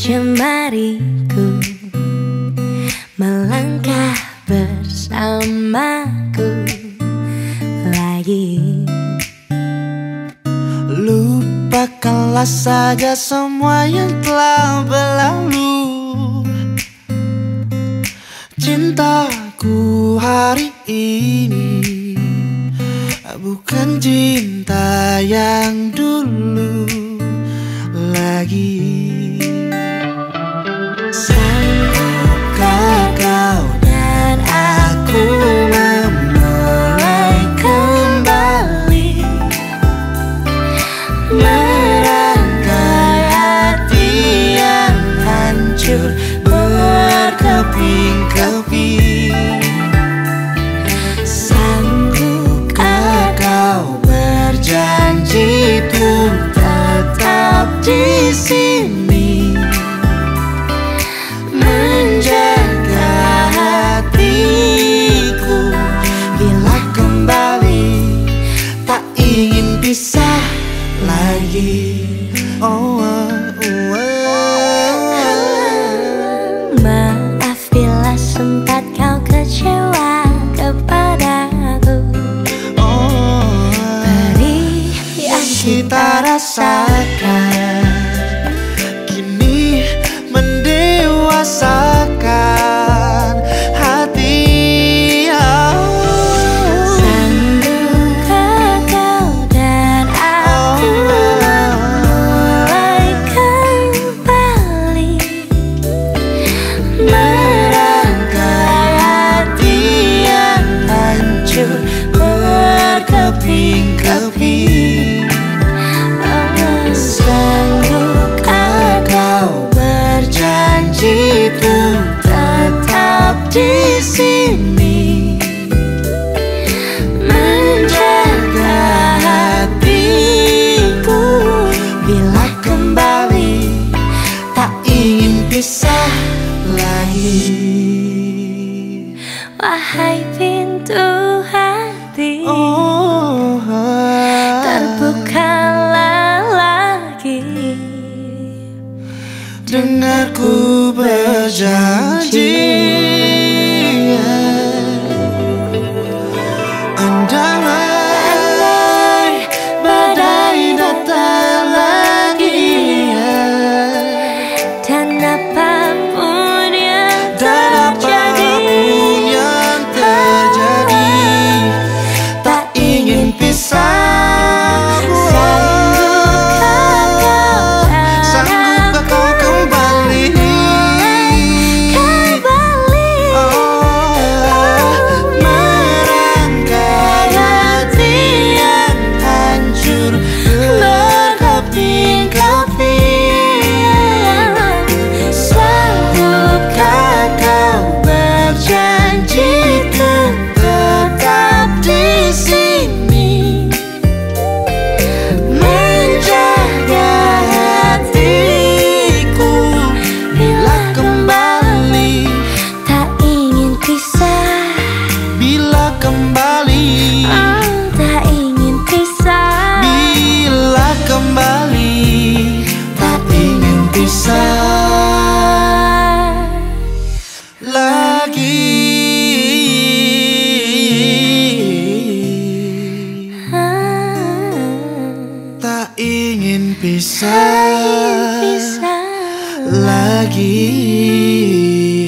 Jemariku melangkah bersamaku lagi. Lupakanlah saja semua yang telah berlalu. Cintaku hari ini bukan cinta yang dulu lagi. Sanggupkah kau dan aku memulai kembali, merangkai hati yang hancur berkeping-keping? Sanggupkah kau berjanji untuk tetap di sini, menjaga hatiku bila kembali tak ingin pisah lagi? Maaf bila sempat kau kecewa kepadaku. Perih yang kita rasakan kini mendewasakan hati. Sanggupkah kau dan aku memulai kembali, merangkai hati yang hancur berkeping-keping? Sanggupkah kau berjanji untuk tetap di sini, menjaga hatiku bila kembali tak ingin pisah lagi? Wahai pintu hati, terbukalah lagi. Dengar ku berjanji, andai badai datang lagi, Dan apapun yang terjadi, tak ingin pisah. Sanggupkah kau kembali, merangkai hati yang hancur berkeping-keping? Sanggupkah kau berjanji untuk tetap di sini, menjaga hatiku Bila kembali, tak ingin pisah? bila kembali, Tak ingin pisah. bila kembali, tak ingin pisah lagi. Tak ingin pisah Pisah lagi.